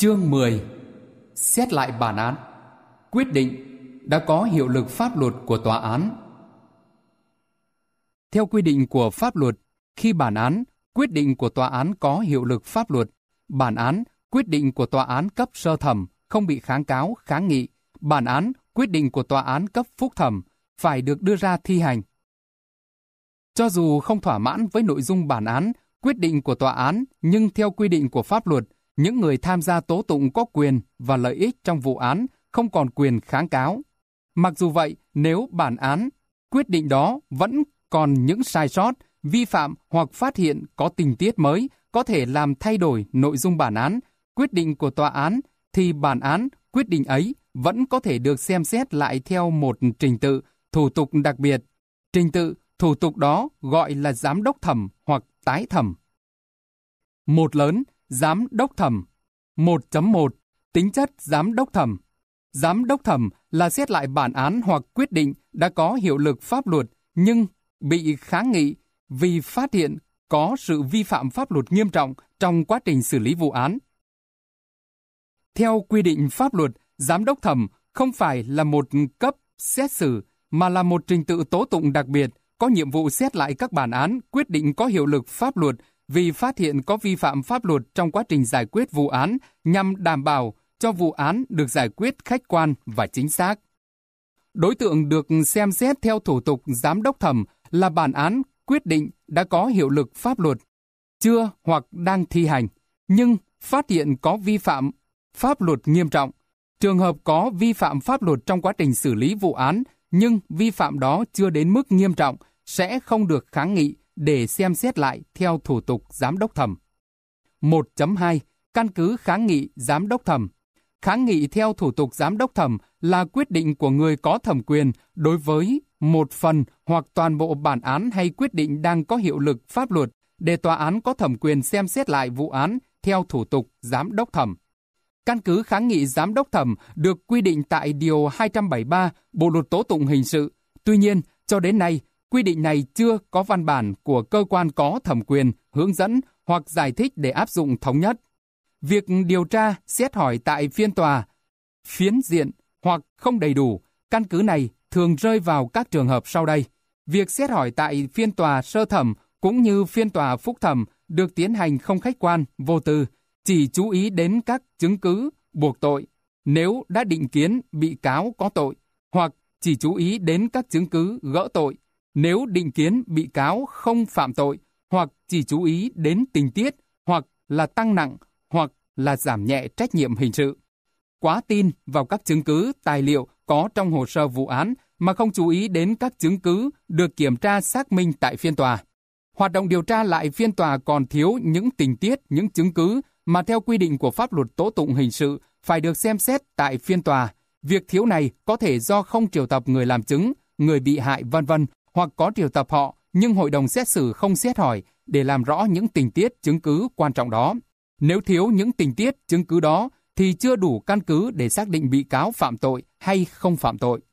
Chương 10. Xét lại bản án. Quyết định đã có hiệu lực pháp luật của tòa án. Theo quy định của pháp luật, khi bản án, quyết định của tòa án có hiệu lực pháp luật, bản án, quyết định của tòa án cấp sơ thẩm không bị kháng cáo, kháng nghị, bản án, quyết định của tòa án cấp phúc thẩm phải được đưa ra thi hành. Cho dù không thỏa mãn với nội dung bản án, quyết định của tòa án, nhưng theo quy định của pháp luật, những người tham gia tố tụng có quyền và lợi ích trong vụ án không còn quyền kháng cáo. Mặc dù vậy, nếu bản án, quyết định đó vẫn còn những sai sót, vi phạm hoặc phát hiện có tình tiết mới có thể làm thay đổi nội dung bản án, quyết định của tòa án, thì bản án, quyết định ấy vẫn có thể được xem xét lại theo một trình tự, thủ tục đặc biệt. Trình tự, thủ tục đó gọi là giám đốc thẩm hoặc tái thẩm. Một lớn, giám đốc thẩm. 1.1. Tính chất giám đốc thẩm. Giám đốc thẩm là xét lại bản án hoặc quyết định đã có hiệu lực pháp luật nhưng bị kháng nghị vì phát hiện có sự vi phạm pháp luật nghiêm trọng trong quá trình xử lý vụ án. Theo quy định pháp luật, giám đốc thẩm không phải là một cấp xét xử mà là một trình tự tố tụng đặc biệt có nhiệm vụ xét lại các bản án, quyết định có hiệu lực pháp luật vì phát hiện có vi phạm pháp luật trong quá trình giải quyết vụ án nhằm đảm bảo cho vụ án được giải quyết khách quan và chính xác. Đối tượng được xem xét theo thủ tục giám đốc thẩm là bản án, quyết định đã có hiệu lực pháp luật, chưa hoặc đang thi hành, nhưng phát hiện có vi phạm pháp luật nghiêm trọng. Trường hợp có vi phạm pháp luật trong quá trình xử lý vụ án, nhưng vi phạm đó chưa đến mức nghiêm trọng, sẽ không được kháng nghị để xem xét lại theo thủ tục giám đốc thẩm. 1.2. Căn cứ kháng nghị giám đốc thẩm. Kháng nghị theo thủ tục giám đốc thẩm là quyết định của người có thẩm quyền đối với một phần hoặc toàn bộ bản án hay quyết định đang có hiệu lực pháp luật để tòa án có thẩm quyền xem xét lại vụ án theo thủ tục giám đốc thẩm. Căn cứ kháng nghị giám đốc thẩm được quy định tại Điều 273 Bộ Luật Tố tụng Hình sự. Tuy nhiên, cho đến nay, quy định này chưa có văn bản của cơ quan có thẩm quyền hướng dẫn hoặc giải thích để áp dụng thống nhất. Việc điều tra, xét hỏi tại phiên tòa, phiến diện hoặc không đầy đủ, căn cứ này thường rơi vào các trường hợp sau đây. Việc xét hỏi tại phiên tòa sơ thẩm cũng như phiên tòa phúc thẩm được tiến hành không khách quan, vô tư, chỉ chú ý đến các chứng cứ buộc tội, nếu đã định kiến bị cáo có tội, hoặc chỉ chú ý đến các chứng cứ gỡ tội, nếu định kiến bị cáo không phạm tội, hoặc chỉ chú ý đến tình tiết, hoặc là tăng nặng, hoặc là giảm nhẹ trách nhiệm hình sự. Quá tin vào các chứng cứ, tài liệu có trong hồ sơ vụ án mà không chú ý đến các chứng cứ được kiểm tra xác minh tại phiên tòa. Hoạt động điều tra lại phiên tòa còn thiếu những tình tiết, những chứng cứ mà theo quy định của pháp luật tố tụng hình sự phải được xem xét tại phiên tòa. Việc thiếu này có thể do không triệu tập người làm chứng, người bị hại v.v. hoặc có triệu tập họ nhưng hội đồng xét xử không xét hỏi để làm rõ những tình tiết, chứng cứ quan trọng đó. Nếu thiếu những tình tiết, chứng cứ đó thì chưa đủ căn cứ để xác định bị cáo phạm tội hay không phạm tội.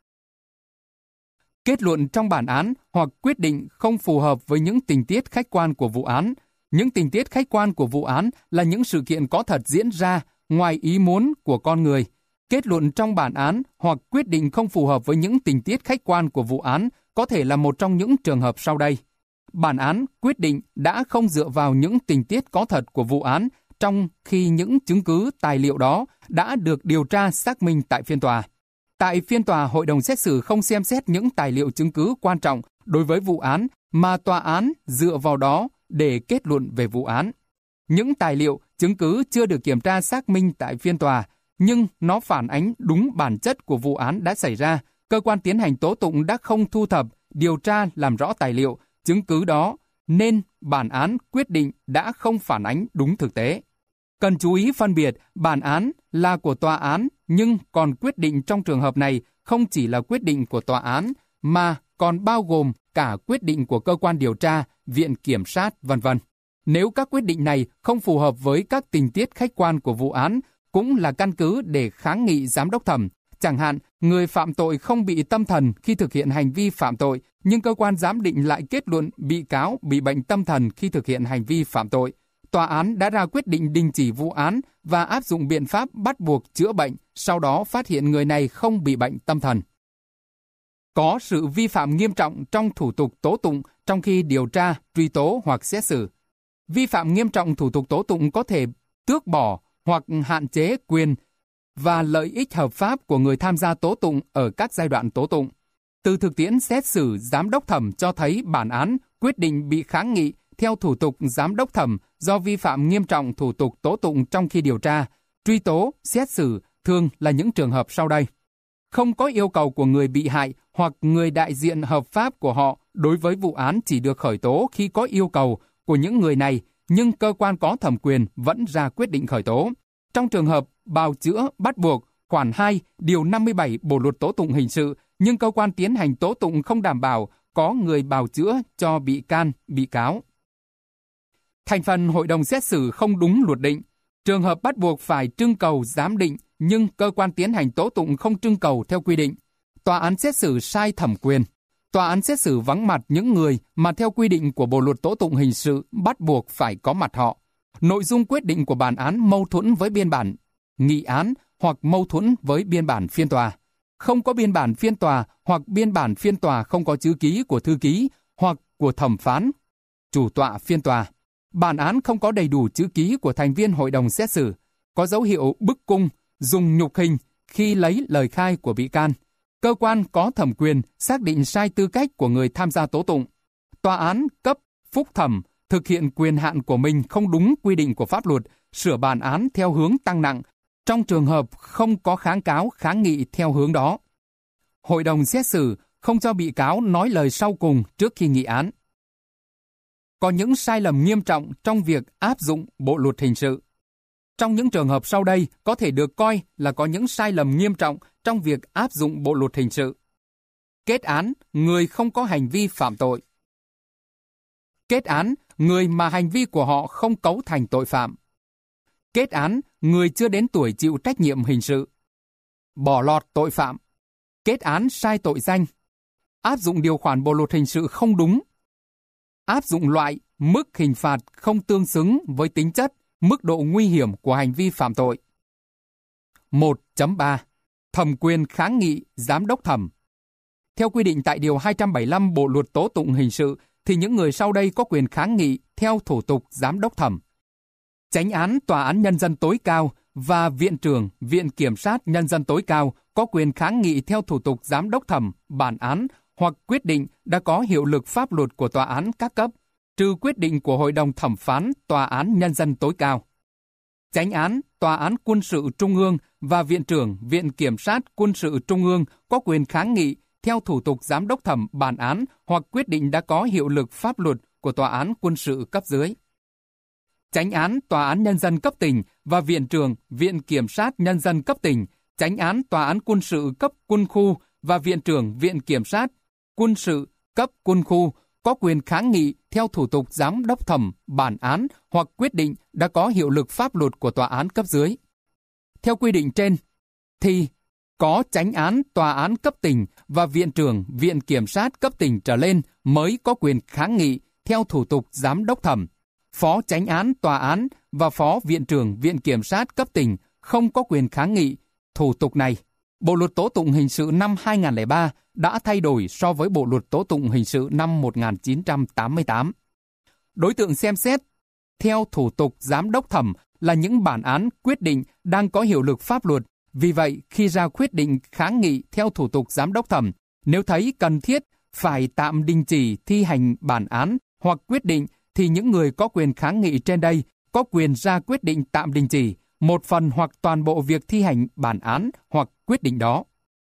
Kết luận trong bản án hoặc quyết định không phù hợp với những tình tiết khách quan của vụ án. Những tình tiết khách quan của vụ án là những sự kiện có thật diễn ra ngoài ý muốn của con người. Kết luận trong bản án hoặc quyết định không phù hợp với những tình tiết khách quan của vụ án có thể là một trong những trường hợp sau đây. Bản án, quyết định đã không dựa vào những tình tiết có thật của vụ án trong khi những chứng cứ, tài liệu đó đã được điều tra xác minh tại phiên tòa. Tại phiên tòa, hội đồng xét xử không xem xét những tài liệu chứng cứ quan trọng đối với vụ án mà tòa án dựa vào đó để kết luận về vụ án. Những tài liệu, chứng cứ chưa được kiểm tra xác minh tại phiên tòa, nhưng nó phản ánh đúng bản chất của vụ án đã xảy ra. Cơ quan tiến hành tố tụng đã không thu thập, điều tra làm rõ tài liệu, chứng cứ đó, nên bản án, quyết định đã không phản ánh đúng thực tế. Cần chú ý phân biệt, bản án là của tòa án, nhưng còn quyết định trong trường hợp này không chỉ là quyết định của tòa án, mà còn bao gồm cả quyết định của cơ quan điều tra, viện kiểm sát, v.v. Nếu các quyết định này không phù hợp với các tình tiết khách quan của vụ án, cũng là căn cứ để kháng nghị giám đốc thẩm. Chẳng hạn, người phạm tội không bị tâm thần khi thực hiện hành vi phạm tội, nhưng cơ quan giám định lại kết luận bị cáo bị bệnh tâm thần khi thực hiện hành vi phạm tội. tòa án đã ra quyết định đình chỉ vụ án và áp dụng biện pháp bắt buộc chữa bệnh, sau đó phát hiện người này không bị bệnh tâm thần. Có sự vi phạm nghiêm trọng trong thủ tục tố tụng trong khi điều tra, truy tố hoặc xét xử. Vi phạm nghiêm trọng thủ tục tố tụng có thể tước bỏ hoặc hạn chế quyền và lợi ích hợp pháp của người tham gia tố tụng ở các giai đoạn tố tụng. Từ thực tiễn xét xử giám đốc thẩm cho thấy bản án, quyết định bị kháng nghị theo thủ tục giám đốc thẩm do vi phạm nghiêm trọng thủ tục tố tụng trong khi điều tra, truy tố, xét xử thường là những trường hợp sau đây. Không có yêu cầu của người bị hại hoặc người đại diện hợp pháp của họ đối với vụ án chỉ được khởi tố khi có yêu cầu của những người này, nhưng cơ quan có thẩm quyền vẫn ra quyết định khởi tố. Trong trường hợp bào chữa bắt buộc, khoản 2, điều 57 Bộ luật tố tụng hình sự, nhưng cơ quan tiến hành tố tụng không đảm bảo có người bào chữa cho bị can, bị cáo. Thành phần hội đồng xét xử không đúng luật định. Trường hợp bắt buộc phải trưng cầu giám định, nhưng cơ quan tiến hành tố tụng không trưng cầu theo quy định. Tòa án xét xử sai thẩm quyền. Tòa án xét xử vắng mặt những người mà theo quy định của Bộ luật tố tụng hình sự bắt buộc phải có mặt họ. Nội dung quyết định của bản án mâu thuẫn với biên bản nghị án hoặc mâu thuẫn với biên bản phiên tòa. Không có biên bản phiên tòa hoặc biên bản phiên tòa không có chữ ký của thư ký hoặc của thẩm phán, chủ tọa phiên tòa. Bản án không có đầy đủ chữ ký của thành viên hội đồng xét xử. Có dấu hiệu bức cung, dùng nhục hình khi lấy lời khai của bị can. Cơ quan có thẩm quyền xác định sai tư cách của người tham gia tố tụng. Tòa án cấp phúc thẩm thực hiện quyền hạn của mình không đúng quy định của pháp luật, sửa bản án theo hướng tăng nặng, trong trường hợp không có kháng cáo kháng nghị theo hướng đó. Hội đồng xét xử không cho bị cáo nói lời sau cùng trước khi nghị án. Có những sai lầm nghiêm trọng trong việc áp dụng Bộ luật hình sự. Trong những trường hợp sau đây có thể được coi là có những sai lầm nghiêm trọng trong việc áp dụng Bộ luật hình sự. Kết án người không có hành vi phạm tội. Kết án người mà hành vi của họ không cấu thành tội phạm. Kết án người chưa đến tuổi chịu trách nhiệm hình sự. Bỏ lọt tội phạm. Kết án sai tội danh. Áp dụng điều khoản Bộ luật hình sự không đúng. Áp dụng loại, mức hình phạt không tương xứng với tính chất, mức độ nguy hiểm của hành vi phạm tội. 1.3. Thẩm quyền kháng nghị giám đốc thẩm. Theo quy định tại Điều 275 Bộ luật tố tụng hình sự, thì những người sau đây có quyền kháng nghị theo thủ tục giám đốc thẩm. Chánh án Tòa án Nhân dân tối cao và Viện trưởng Viện Kiểm sát Nhân dân tối cao có quyền kháng nghị theo thủ tục giám đốc thẩm, bản án hoặc quyết định đã có hiệu lực pháp luật của tòa án các cấp, trừ quyết định của Hội đồng thẩm phán Tòa án Nhân dân tối cao. Chánh án Tòa án Quân sự Trung ương và Viện trưởng Viện Kiểm sát Quân sự Trung ương có quyền kháng nghị theo thủ tục giám đốc thẩm, bản án hoặc quyết định đã có hiệu lực pháp luật của Tòa án Quân sự cấp dưới. Chánh án Tòa án Nhân dân cấp tỉnh và Viện trưởng Viện Kiểm sát Nhân dân cấp tỉnh, chánh án Tòa án Quân sự cấp quân khu và Viện trưởng Viện Kiểm sát Quân sự cấp quân khu có quyền kháng nghị theo thủ tục giám đốc thẩm, bản án hoặc quyết định đã có hiệu lực pháp luật của tòa án cấp dưới. Theo quy định trên, thì có chánh án Tòa án cấp tỉnh và Viện trưởng Viện Kiểm sát cấp tỉnh trở lên mới có quyền kháng nghị theo thủ tục giám đốc thẩm. Phó chánh án Tòa án và Phó Viện trưởng Viện Kiểm sát cấp tỉnh không có quyền kháng nghị thủ tục này. Bộ luật tố tụng hình sự năm 2003 đã thay đổi so với Bộ luật tố tụng hình sự năm 1988. Đối tượng xem xét theo thủ tục giám đốc thẩm là những bản án quyết định đang có hiệu lực pháp luật. Vì vậy, khi ra quyết định kháng nghị theo thủ tục giám đốc thẩm, nếu thấy cần thiết phải tạm đình chỉ thi hành bản án hoặc quyết định, thì những người có quyền kháng nghị trên đây có quyền ra quyết định tạm đình chỉ một phần hoặc toàn bộ việc thi hành bản án hoặc quyết định đó.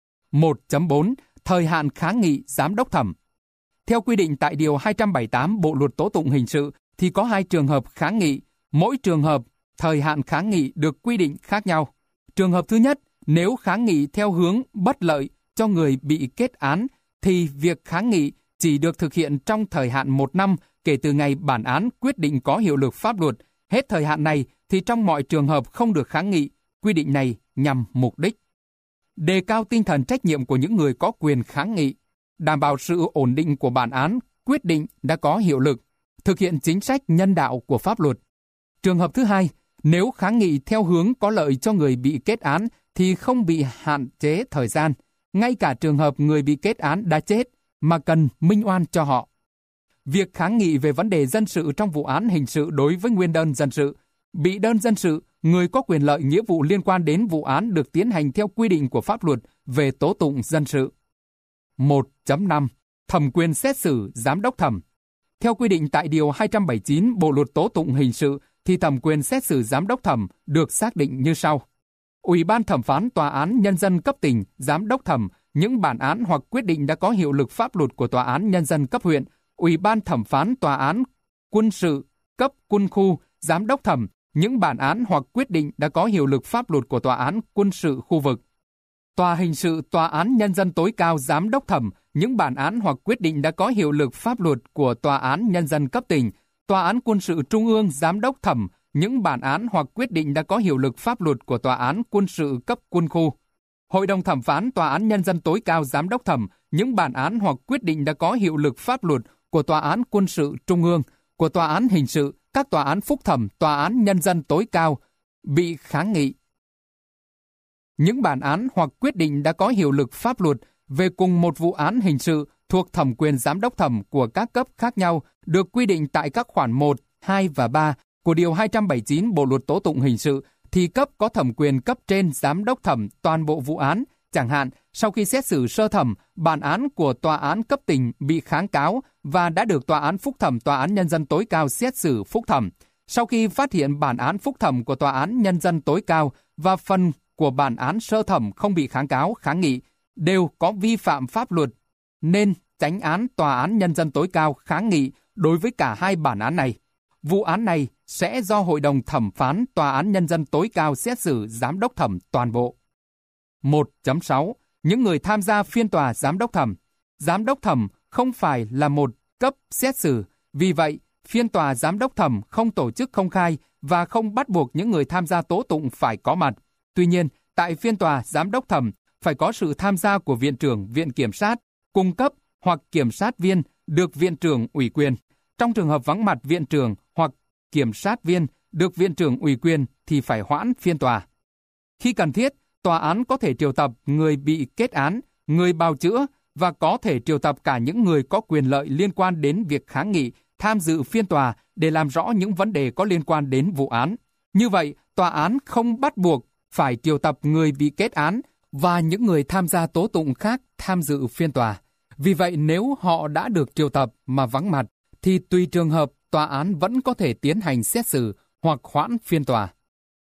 1.4. Thời hạn kháng nghị giám đốc thẩm. Theo quy định tại Điều 278 Bộ luật tố tụng hình sự thì có 2 trường hợp kháng nghị. Mỗi trường hợp, thời hạn kháng nghị được quy định khác nhau. Trường hợp thứ nhất, nếu kháng nghị theo hướng bất lợi cho người bị kết án, thì việc kháng nghị chỉ được thực hiện trong thời hạn 1 năm kể từ ngày bản án quyết định có hiệu lực pháp luật. Hết thời hạn này thì trong mọi trường hợp không được kháng nghị. Quy định này nhằm mục đích đề cao tinh thần trách nhiệm của những người có quyền kháng nghị, đảm bảo sự ổn định của bản án quyết định đã có hiệu lực, thực hiện chính sách nhân đạo của pháp luật. Trường hợp thứ hai, nếu kháng nghị theo hướng có lợi cho người bị kết án thì không bị hạn chế thời gian, ngay cả trường hợp người bị kết án đã chết mà cần minh oan cho họ. Việc kháng nghị về vấn đề dân sự trong vụ án hình sự đối với nguyên đơn dân sự, bị đơn dân sự, người có quyền lợi nghĩa vụ liên quan đến vụ án được tiến hành theo quy định của pháp luật về tố tụng dân sự. 1.5. Thẩm quyền xét xử giám đốc thẩm. Theo quy định tại Điều 279 Bộ Luật Tố tụng Hình sự thì thẩm quyền xét xử giám đốc thẩm được xác định như sau. Ủy ban thẩm phán Tòa án Nhân dân cấp tỉnh, giám đốc thẩm, những bản án hoặc quyết định đã có hiệu lực pháp luật của Tòa án Nhân dân cấp huyện, Ủy ban thẩm phán Tòa án Quân sự cấp quân khu, giám đốc thẩm, những bản án hoặc quyết định đã có hiệu lực pháp luật của Tòa án Quân sự khu vực. Tòa hình sự Tòa án Nhân dân tối cao giám đốc thẩm, những bản án hoặc quyết định đã có hiệu lực pháp luật của Tòa án Nhân dân cấp tỉnh, Tòa án Quân sự Trung ương giám đốc thẩm, những bản án hoặc quyết định đã có hiệu lực pháp luật của Tòa án Quân sự cấp quân khu. Hội đồng thẩm phán Tòa án Nhân dân tối cao giám đốc thẩm, những bản án hoặc quyết định đã có hiệu lực pháp luật của Tòa án Quân sự Trung ương, của Tòa án Hình sự, các tòa án phúc thẩm, Tòa án Nhân dân tối cao bị kháng nghị. Những bản án hoặc quyết định đã có hiệu lực pháp luật về cùng một vụ án hình sự thuộc thẩm quyền giám đốc thẩm của các cấp khác nhau được quy định tại các khoản 1, 2 và 3 của Điều 279 Bộ Luật Tố tụng Hình sự thì cấp có thẩm quyền cấp trên giám đốc thẩm toàn bộ vụ án. Chẳng hạn, sau khi xét xử sơ thẩm, bản án của tòa án cấp tỉnh bị kháng cáo và đã được tòa án phúc thẩm Tòa án Nhân dân tối cao xét xử phúc thẩm. Sau khi phát hiện bản án phúc thẩm của Tòa án Nhân dân tối cao và phần của bản án sơ thẩm không bị kháng cáo, kháng nghị, đều có vi phạm pháp luật, nên chánh án Tòa án Nhân dân tối cao kháng nghị đối với cả hai bản án này. Vụ án này sẽ do Hội đồng thẩm phán Tòa án Nhân dân tối cao xét xử giám đốc thẩm toàn bộ. 1.6. Những người tham gia phiên tòa giám đốc thẩm. Giám đốc thẩm không phải là một cấp xét xử, vì vậy, phiên tòa giám đốc thẩm không tổ chức công khai và không bắt buộc những người tham gia tố tụng phải có mặt. Tuy nhiên, tại phiên tòa giám đốc thẩm phải có sự tham gia của viện trưởng viện kiểm sát, cung cấp hoặc kiểm sát viên được viện trưởng ủy quyền. Trong trường hợp vắng mặt viện trưởng hoặc kiểm sát viên được viện trưởng ủy quyền thì phải hoãn phiên tòa. Khi cần thiết, tòa án có thể triệu tập người bị kết án, người bào chữa và có thể triệu tập cả những người có quyền lợi liên quan đến việc kháng nghị tham dự phiên tòa để làm rõ những vấn đề có liên quan đến vụ án. Như vậy, tòa án không bắt buộc phải triệu tập người bị kết án và những người tham gia tố tụng khác tham dự phiên tòa. Vì vậy, nếu họ đã được triệu tập mà vắng mặt, thì tùy trường hợp, tòa án vẫn có thể tiến hành xét xử hoặc hoãn phiên tòa.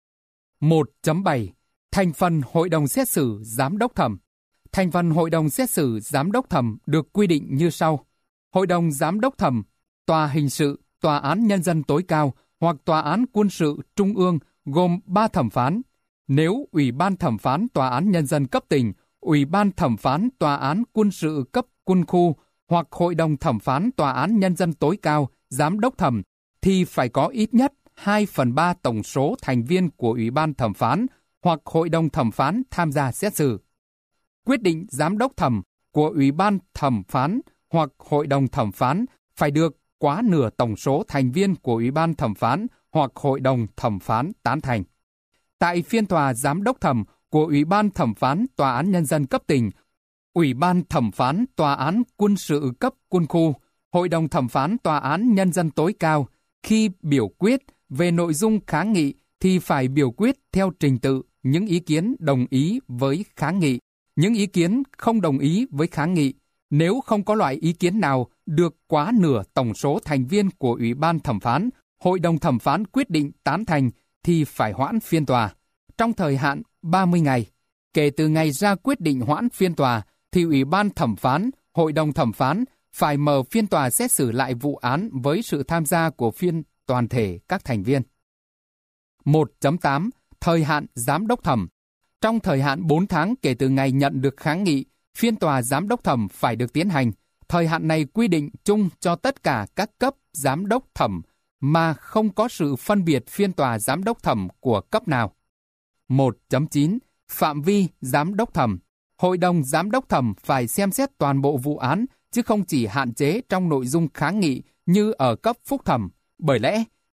1.7. Thành phần Hội đồng xét xử giám đốc thẩm. Thành phần Hội đồng xét xử giám đốc thẩm được quy định như sau. Hội đồng giám đốc thẩm, Tòa hình sự, Tòa án Nhân dân tối cao hoặc Tòa án Quân sự Trung ương gồm 3 thẩm phán. Nếu Ủy ban thẩm phán Tòa án Nhân dân cấp tỉnh, Ủy ban thẩm phán Tòa án Quân sự cấp quân khu hoặc Hội đồng thẩm phán Tòa án Nhân dân tối cao, giám đốc thẩm, thì phải có ít nhất 2/3 tổng số thành viên của Ủy ban thẩm phán hoặc Hội đồng thẩm phán tham gia xét xử. Quyết định giám đốc thẩm của Ủy ban thẩm phán hoặc Hội đồng thẩm phán phải được quá nửa tổng số thành viên của Ủy ban thẩm phán hoặc Hội đồng thẩm phán tán thành. Tại phiên tòa giám đốc thẩm của Ủy ban thẩm phán Tòa án Nhân dân cấp tỉnh, Ủy ban thẩm phán Tòa án Quân sự cấp quân khu, Hội đồng thẩm phán Tòa án Nhân dân tối cao, khi biểu quyết về nội dung kháng nghị thì phải biểu quyết theo trình tự những ý kiến đồng ý với kháng nghị, những ý kiến không đồng ý với kháng nghị. Nếu không có loại ý kiến nào được quá nửa tổng số thành viên của Ủy ban thẩm phán, Hội đồng thẩm phán quyết định tán thành thì phải hoãn phiên tòa. Trong thời hạn 30 ngày, kể từ ngày ra quyết định hoãn phiên tòa, thì Ủy ban thẩm phán, Hội đồng thẩm phán phải mở phiên tòa xét xử lại vụ án với sự tham gia của toàn thể các thành viên. 1.8. Thời hạn giám đốc thẩm. Trong thời hạn 4 tháng kể từ ngày nhận được kháng nghị, phiên tòa giám đốc thẩm phải được tiến hành. Thời hạn này quy định chung cho tất cả các cấp giám đốc thẩm mà không có sự phân biệt phiên tòa giám đốc thẩm của cấp nào. 1.9. Phạm vi giám đốc thẩm. Hội đồng giám đốc thẩm phải xem xét toàn bộ vụ án, chứ không chỉ hạn chế trong nội dung kháng nghị như ở cấp phúc thẩm. Bởi lẽ,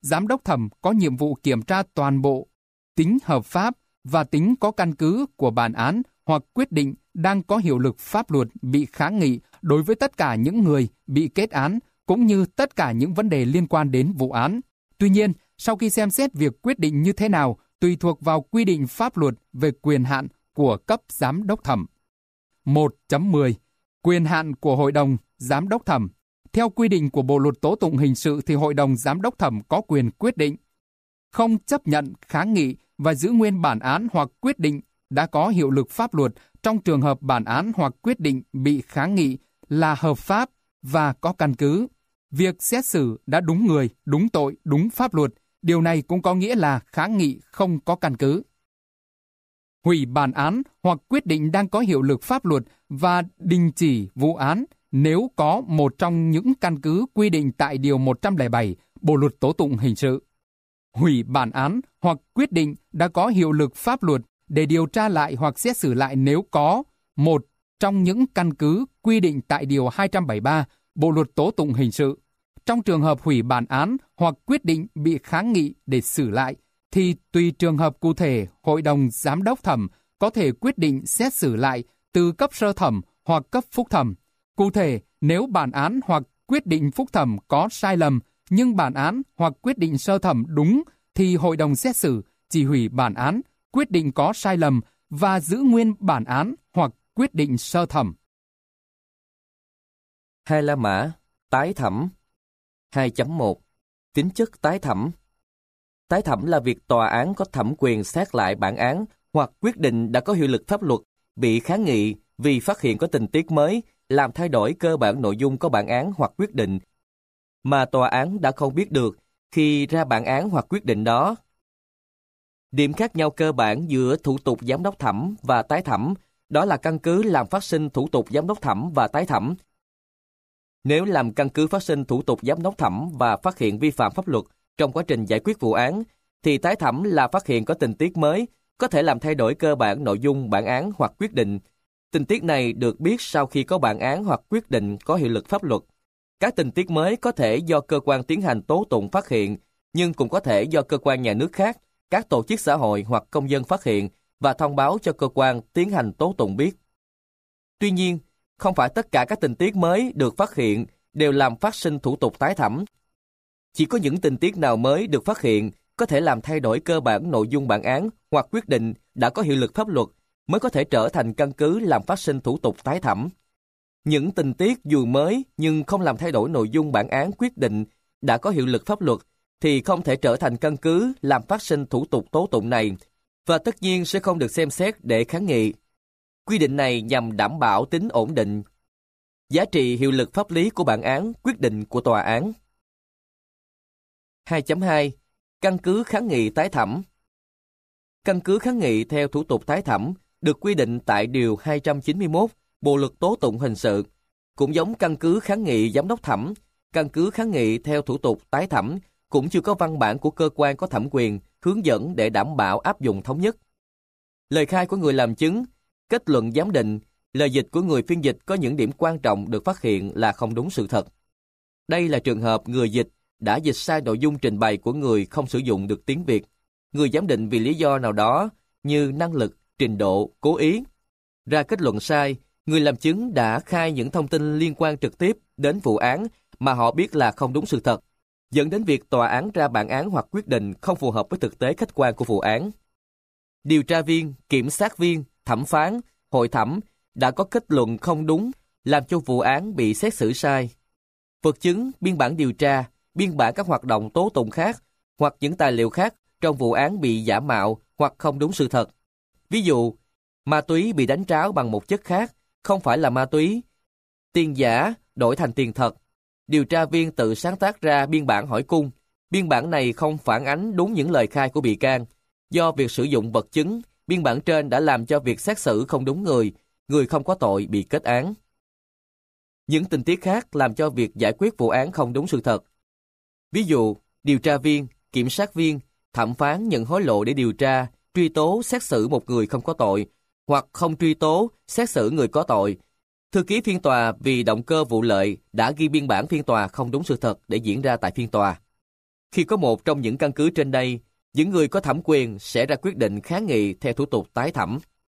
giám đốc thẩm có nhiệm vụ kiểm tra toàn bộ tính hợp pháp và tính có căn cứ của bản án hoặc quyết định đang có hiệu lực pháp luật bị kháng nghị đối với tất cả những người bị kết án, cũng như tất cả những vấn đề liên quan đến vụ án. Tuy nhiên, sau khi xem xét việc quyết định như thế nào tùy thuộc vào quy định pháp luật về quyền hạn của cấp giám đốc thẩm. 1.10 Quyền hạn của Hội đồng Giám đốc thẩm. Theo quy định của Bộ luật tố tụng hình sự thì Hội đồng Giám đốc thẩm có quyền quyết định không chấp nhận kháng nghị và giữ nguyên bản án hoặc quyết định đã có hiệu lực pháp luật trong trường hợp bản án hoặc quyết định bị kháng nghị là hợp pháp và có căn cứ. Việc xét xử đã đúng người, đúng tội, đúng pháp luật. Điều này cũng có nghĩa là kháng nghị không có căn cứ. Hủy bản án hoặc quyết định đang có hiệu lực pháp luật và đình chỉ vụ án nếu có một trong những căn cứ quy định tại Điều 107 Bộ luật tố tụng hình sự. Hủy bản án hoặc quyết định đã có hiệu lực pháp luật để điều tra lại hoặc xét xử lại nếu có một trong những căn cứ quy định tại Điều 273 Bộ luật tố tụng hình sự. Trong trường hợp hủy bản án hoặc quyết định bị kháng nghị để xử lại, thì tùy trường hợp cụ thể, Hội đồng Giám đốc thẩm có thể quyết định xét xử lại từ cấp sơ thẩm hoặc cấp phúc thẩm. Cụ thể, nếu bản án hoặc quyết định phúc thẩm có sai lầm, nhưng bản án hoặc quyết định sơ thẩm đúng, thì hội đồng xét xử chỉ hủy bản án, quyết định có sai lầm và giữ nguyên bản án hoặc quyết định sơ thẩm. 2 La Mã, tái thẩm. 2.1 Tính chất tái thẩm. Tái thẩm là việc tòa án có thẩm quyền xét lại bản án hoặc quyết định đã có hiệu lực pháp luật bị kháng nghị vì phát hiện có tình tiết mới làm thay đổi cơ bản nội dung của bản án hoặc quyết định mà tòa án đã không biết được khi ra bản án hoặc quyết định đó. Điểm khác nhau cơ bản giữa thủ tục giám đốc thẩm và tái thẩm đó là căn cứ làm phát sinh thủ tục giám đốc thẩm và tái thẩm. Nếu làm căn cứ phát sinh thủ tục giám đốc thẩm và phát hiện vi phạm pháp luật trong quá trình giải quyết vụ án, thì tái thẩm là phát hiện có tình tiết mới, có thể làm thay đổi cơ bản nội dung bản án hoặc quyết định. Tình tiết này được biết sau khi có bản án hoặc quyết định có hiệu lực pháp luật. Các tình tiết mới có thể do cơ quan tiến hành tố tụng phát hiện, nhưng cũng có thể do cơ quan nhà nước khác, các tổ chức xã hội hoặc công dân phát hiện và thông báo cho cơ quan tiến hành tố tụng biết. Tuy nhiên, không phải tất cả các tình tiết mới được phát hiện đều làm phát sinh thủ tục tái thẩm. Chỉ có những tình tiết nào mới được phát hiện có thể làm thay đổi cơ bản nội dung bản án hoặc quyết định đã có hiệu lực pháp luật mới có thể trở thành căn cứ làm phát sinh thủ tục tái thẩm. Những tình tiết dù mới nhưng không làm thay đổi nội dung bản án quyết định đã có hiệu lực pháp luật thì không thể trở thành căn cứ làm phát sinh thủ tục tố tụng này và tất nhiên sẽ không được xem xét để kháng nghị. Quy định này nhằm đảm bảo tính ổn định, giá trị hiệu lực pháp lý của bản án quyết định của tòa án. 2.2 Căn cứ kháng nghị tái thẩm. Căn cứ kháng nghị theo thủ tục tái thẩm được quy định tại Điều 291 Bộ luật tố tụng hình sự. Cũng giống căn cứ kháng nghị giám đốc thẩm, căn cứ kháng nghị theo thủ tục tái thẩm cũng chưa có văn bản của cơ quan có thẩm quyền hướng dẫn để đảm bảo áp dụng thống nhất. Lời khai của người làm chứng, kết luận giám định, lời dịch của người phiên dịch có những điểm quan trọng được phát hiện là không đúng sự thật. Đây là trường hợp người dịch đã dịch sai nội dung trình bày của người không sử dụng được tiếng Việt. Người giám định vì lý do nào đó như năng lực, trình độ, cố ý. Ra kết luận sai, người làm chứng đã khai những thông tin liên quan trực tiếp đến vụ án mà họ biết là không đúng sự thật, dẫn đến việc tòa án ra bản án hoặc quyết định không phù hợp với thực tế khách quan của vụ án. Điều tra viên, kiểm sát viên, thẩm phán, hội thẩm đã có kết luận không đúng, làm cho vụ án bị xét xử sai. Vật chứng, biên bản điều tra, biên bản các hoạt động tố tụng khác hoặc những tài liệu khác trong vụ án bị giả mạo hoặc không đúng sự thật. Ví dụ, ma túy bị đánh tráo bằng một chất khác, không phải là ma túy. Tiền giả đổi thành tiền thật. Điều tra viên tự sáng tác ra biên bản hỏi cung. Biên bản này không phản ánh đúng những lời khai của bị can. Do việc sử dụng vật chứng, biên bản trên đã làm cho việc xét xử không đúng người không có tội bị kết án. Những tình tiết khác làm cho việc giải quyết vụ án không đúng sự thật. Ví dụ, điều tra viên, kiểm sát viên, thẩm phán nhận hối lộ để điều tra, truy tố, xét xử một người không có tội, hoặc không truy tố, xét xử người có tội. Thư ký phiên tòa vì động cơ vụ lợi đã ghi biên bản phiên tòa không đúng sự thật để diễn ra tại phiên tòa. Khi có một trong những căn cứ trên đây, những người có thẩm quyền sẽ ra quyết định kháng nghị theo thủ tục tái thẩm.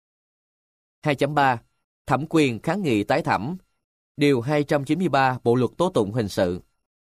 2.3. Thẩm quyền kháng nghị tái thẩm. Điều 293 Bộ luật tố tụng hình sự.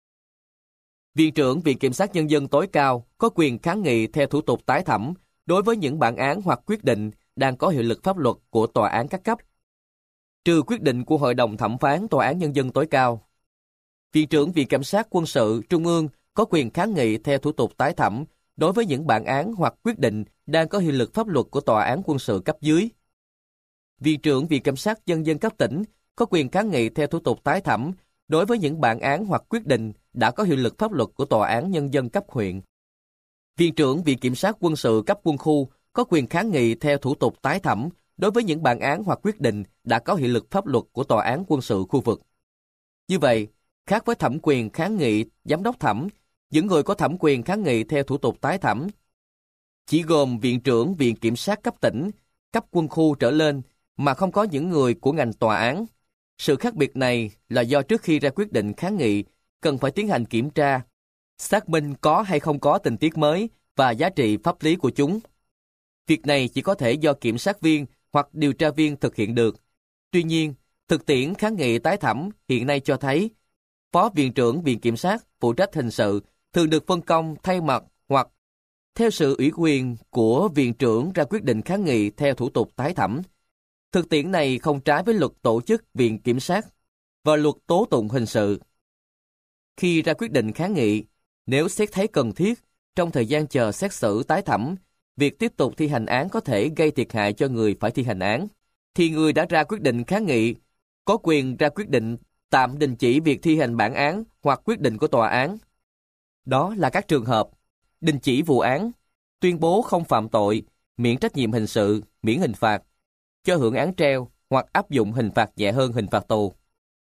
Viện trưởng Viện Kiểm sát Nhân dân tối cao có quyền kháng nghị theo thủ tục tái thẩm đối với những bản án hoặc quyết định đang có hiệu lực pháp luật của tòa án các cấp, trừ quyết định của Hội đồng thẩm phán Tòa án Nhân dân tối cao. Viện trưởng Viện Kiểm sát Quân sự Trung ương có quyền kháng nghị theo thủ tục tái thẩm đối với những bản án hoặc quyết định đang có hiệu lực pháp luật của Tòa án Quân sự cấp dưới. Viện trưởng Viện Kiểm sát Nhân dân cấp tỉnh có quyền kháng nghị theo thủ tục tái thẩm đối với những bản án hoặc quyết định đã có hiệu lực pháp luật của Tòa án Nhân dân cấp huyện. Viện trưởng Viện Kiểm sát Quân sự cấp quân khu có quyền kháng nghị theo thủ tục tái thẩm đối với những bản án hoặc quyết định đã có hiệu lực pháp luật của Tòa án Quân sự khu vực. Như vậy, khác với thẩm quyền kháng nghị giám đốc thẩm, những người có thẩm quyền kháng nghị theo thủ tục tái thẩm chỉ gồm Viện trưởng Viện Kiểm sát cấp tỉnh, cấp quân khu trở lên, mà không có những người của ngành tòa án. Sự khác biệt này là do trước khi ra quyết định kháng nghị, cần phải tiến hành kiểm tra, xác minh có hay không có tình tiết mới và giá trị pháp lý của chúng. Việc này chỉ có thể do kiểm sát viên hoặc điều tra viên thực hiện được. Tuy nhiên, thực tiễn kháng nghị tái thẩm hiện nay cho thấy, Phó Viện trưởng Viện Kiểm sát phụ trách hình sự thường được phân công thay mặt hoặc theo sự ủy quyền của Viện trưởng ra quyết định kháng nghị theo thủ tục tái thẩm. Thực tiễn này không trái với luật tổ chức Viện Kiểm sát và luật tố tụng hình sự. Khi ra quyết định kháng nghị, nếu xét thấy cần thiết, trong thời gian chờ xét xử tái thẩm, việc tiếp tục thi hành án có thể gây thiệt hại cho người phải thi hành án, thì người đã ra quyết định kháng nghị có quyền ra quyết định tạm đình chỉ việc thi hành bản án hoặc quyết định của tòa án. Đó là các trường hợp đình chỉ vụ án, tuyên bố không phạm tội, miễn trách nhiệm hình sự, miễn hình phạt, cho hưởng án treo hoặc áp dụng hình phạt nhẹ hơn hình phạt tù.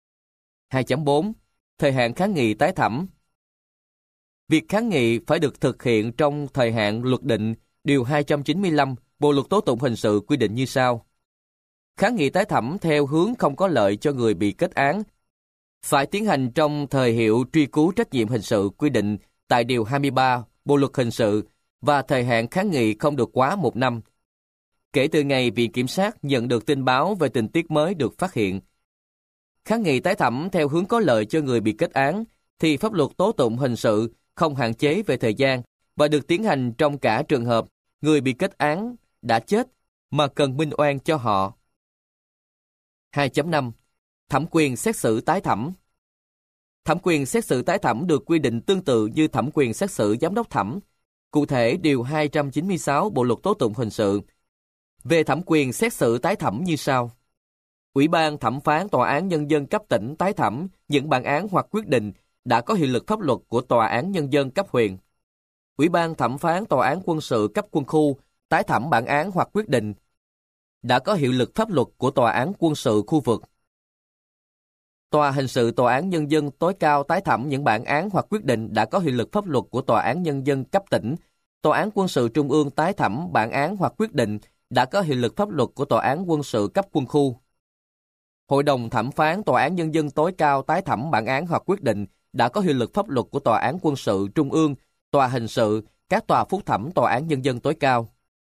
2.4. Thời hạn kháng nghị tái thẩm. Việc kháng nghị phải được thực hiện trong thời hạn luật định. Điều 295 Bộ luật tố tụng hình sự quy định như sau. Kháng nghị tái thẩm theo hướng không có lợi cho người bị kết án phải tiến hành trong thời hiệu truy cứu trách nhiệm hình sự quy định tại Điều 23 Bộ luật hình sự và thời hạn kháng nghị không được quá 1 năm. Kể từ ngày Viện Kiểm sát nhận được tin báo về tình tiết mới được phát hiện. Kháng nghị tái thẩm theo hướng có lợi cho người bị kết án thì pháp luật tố tụng hình sự không hạn chế về thời gian và được tiến hành trong cả trường hợp người bị kết án đã chết mà cần minh oan cho họ. 2.5. Thẩm quyền xét xử tái thẩm. Thẩm quyền xét xử tái thẩm được quy định tương tự như thẩm quyền xét xử giám đốc thẩm. Cụ thể, Điều 296 Bộ luật tố tụng hình sự về thẩm quyền xét xử tái thẩm như sau. Ủy ban thẩm phán Tòa án Nhân dân cấp tỉnh tái thẩm những bản án hoặc quyết định đã có hiệu lực pháp luật của Tòa án Nhân dân cấp huyện. Ủy ban thẩm phán Tòa án Quân sự cấp quân khu tái thẩm bản án hoặc quyết định đã có hiệu lực pháp luật của Tòa án Quân sự khu vực. Tòa hình sự Tòa án Nhân dân tối cao tái thẩm những bản án hoặc quyết định đã có hiệu lực pháp luật của Tòa án Nhân dân cấp tỉnh. Tòa án Quân sự Trung ương tái thẩm bản án hoặc quyết định đã có hiệu lực pháp luật của Tòa án Quân sự cấp quân khu. Hội đồng thẩm phán Tòa án Nhân dân tối cao tái thẩm bản án hoặc quyết định đã có hiệu lực pháp luật của Tòa án Quân sự Trung ương, Tòa hình sự, các tòa phúc thẩm Tòa án Nhân dân tối cao.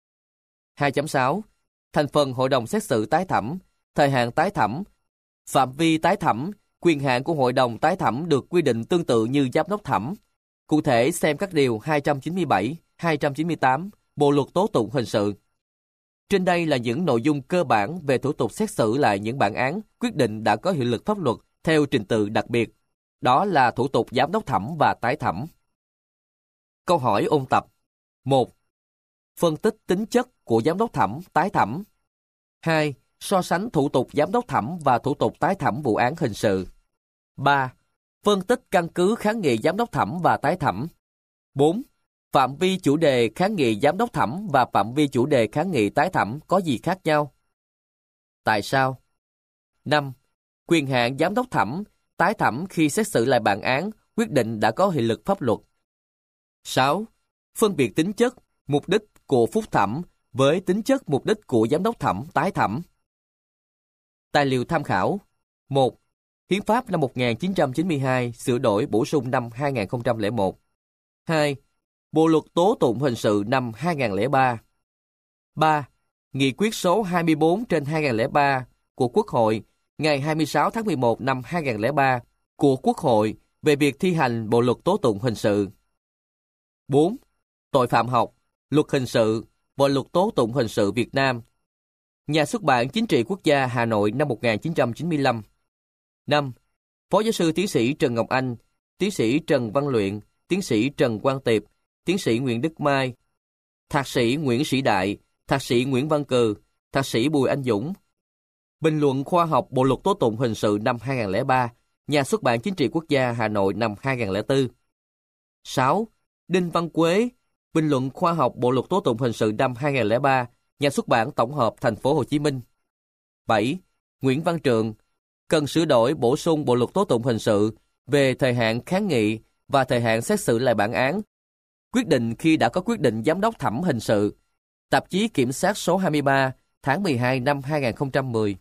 2.6. Thành phần Hội đồng xét xử tái thẩm, thời hạn tái thẩm, phạm vi tái thẩm, quyền hạn của Hội đồng tái thẩm được quy định tương tự như giám đốc thẩm. Cụ thể xem các điều 297, 298 Bộ luật tố tụng hình sự. Trên đây là những nội dung cơ bản về thủ tục xét xử lại những bản án, quyết định đã có hiệu lực pháp luật theo trình tự đặc biệt. Đó là thủ tục giám đốc thẩm và tái thẩm. Câu hỏi ôn tập. 1. Phân tích tính chất của giám đốc thẩm, tái thẩm. 2. So sánh thủ tục giám đốc thẩm và thủ tục tái thẩm vụ án hình sự. 3. Phân tích căn cứ kháng nghị giám đốc thẩm và tái thẩm. 4. Phạm vi chủ đề kháng nghị giám đốc thẩm và phạm vi chủ đề kháng nghị tái thẩm có gì khác nhau? Tại sao? 5. Quyền hạn giám đốc thẩm, tái thẩm khi xét xử lại bản án, quyết định đã có hiệu lực pháp luật. 6. Phân biệt tính chất, mục đích của phúc thẩm với tính chất mục đích của giám đốc thẩm, tái thẩm. Tài liệu tham khảo. 1. Hiến pháp năm 1992 sửa đổi bổ sung năm 2001. 2. Bộ luật tố tụng hình sự năm 2003. 3. Nghị quyết số 24/2003 của Quốc hội ngày 26 tháng 11 năm 2003 của Quốc hội về việc thi hành Bộ luật tố tụng hình sự. 4. Tội phạm học, Luật hình sự, Bộ luật tố tụng hình sự Việt Nam. Nhà xuất bản Chính trị Quốc gia Hà Nội năm 1995. 5. Phó giáo sư tiến sĩ Trần Ngọc Anh, tiến sĩ Trần Văn Luyện, tiến sĩ Trần Quang Tiệp, tiến sĩ Nguyễn Đức Mai, thạc sĩ Nguyễn Sĩ Đại, thạc sĩ Nguyễn Văn Cừ, thạc sĩ Bùi Anh Dũng. Bình luận khoa học Bộ luật tố tụng hình sự năm 2003, Nhà xuất bản Chính trị Quốc gia Hà Nội năm 2004. 6. Đinh Văn Quế, Bình luận khoa học Bộ luật tố tụng hình sự năm 2003, Nhà xuất bản Tổng hợp Thành phố Hồ Chí Minh. 7. Nguyễn Văn Trượng, cần sửa đổi bổ sung Bộ luật tố tụng hình sự về thời hạn kháng nghị và thời hạn xét xử lại bản án. Quyết định khi đã có quyết định giám đốc thẩm hình sự. Tạp chí Kiểm sát số 23, tháng 12 năm 2010.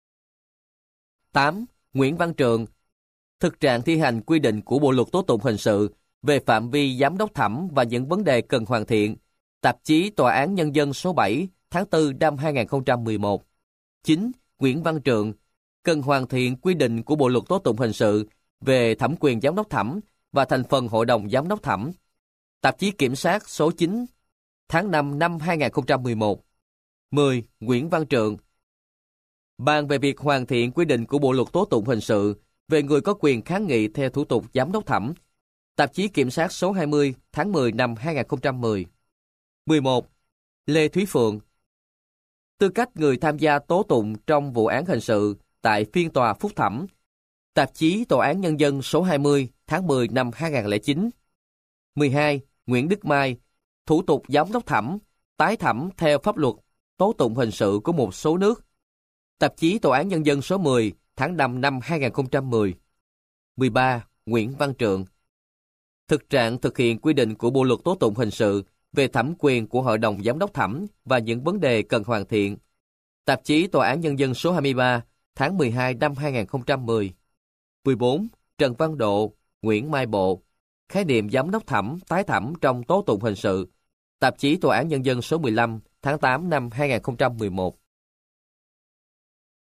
8. Nguyễn Văn Trượng, thực trạng thi hành quy định của Bộ luật tố tụng hình sự về phạm vi giám đốc thẩm và những vấn đề cần hoàn thiện. Tạp chí Tòa án Nhân dân số 7, tháng 4 năm 2011. 9. Nguyễn Văn Trượng, cần hoàn thiện quy định của Bộ luật tố tụng hình sự về thẩm quyền giám đốc thẩm và thành phần hội đồng giám đốc thẩm. Tạp chí Kiểm sát số 9, tháng 5 năm 2011. 10. Nguyễn Văn Trượng, bàn về việc hoàn thiện quy định của Bộ luật tố tụng hình sự về người có quyền kháng nghị theo thủ tục giám đốc thẩm. Tạp chí Kiểm sát số 20, tháng 10 năm 2010. 11. Lê Thúy Phượng, tư cách người tham gia tố tụng trong vụ án hình sự tại phiên tòa phúc thẩm. Tạp chí Tòa án Nhân dân số 20, tháng 10 năm 2009. 12. Nguyễn Đức Mai, thủ tục giám đốc thẩm, tái thẩm theo pháp luật tố tụng hình sự của một số nước. Tạp chí Tòa án Nhân dân số 10, tháng 5 năm 2010. 13. Nguyễn Văn Trượng, thực trạng thực hiện quy định của Bộ luật tố tụng hình sự về thẩm quyền của Hội đồng Giám đốc thẩm và những vấn đề cần hoàn thiện. Tạp chí Tòa án Nhân dân số 23, tháng 12 năm 2010. 14. Trần Văn Độ, Nguyễn Mai Bộ, khái niệm giám đốc thẩm, tái thẩm trong tố tụng hình sự. Tạp chí Tòa án Nhân dân số 15, tháng 8 năm 2011.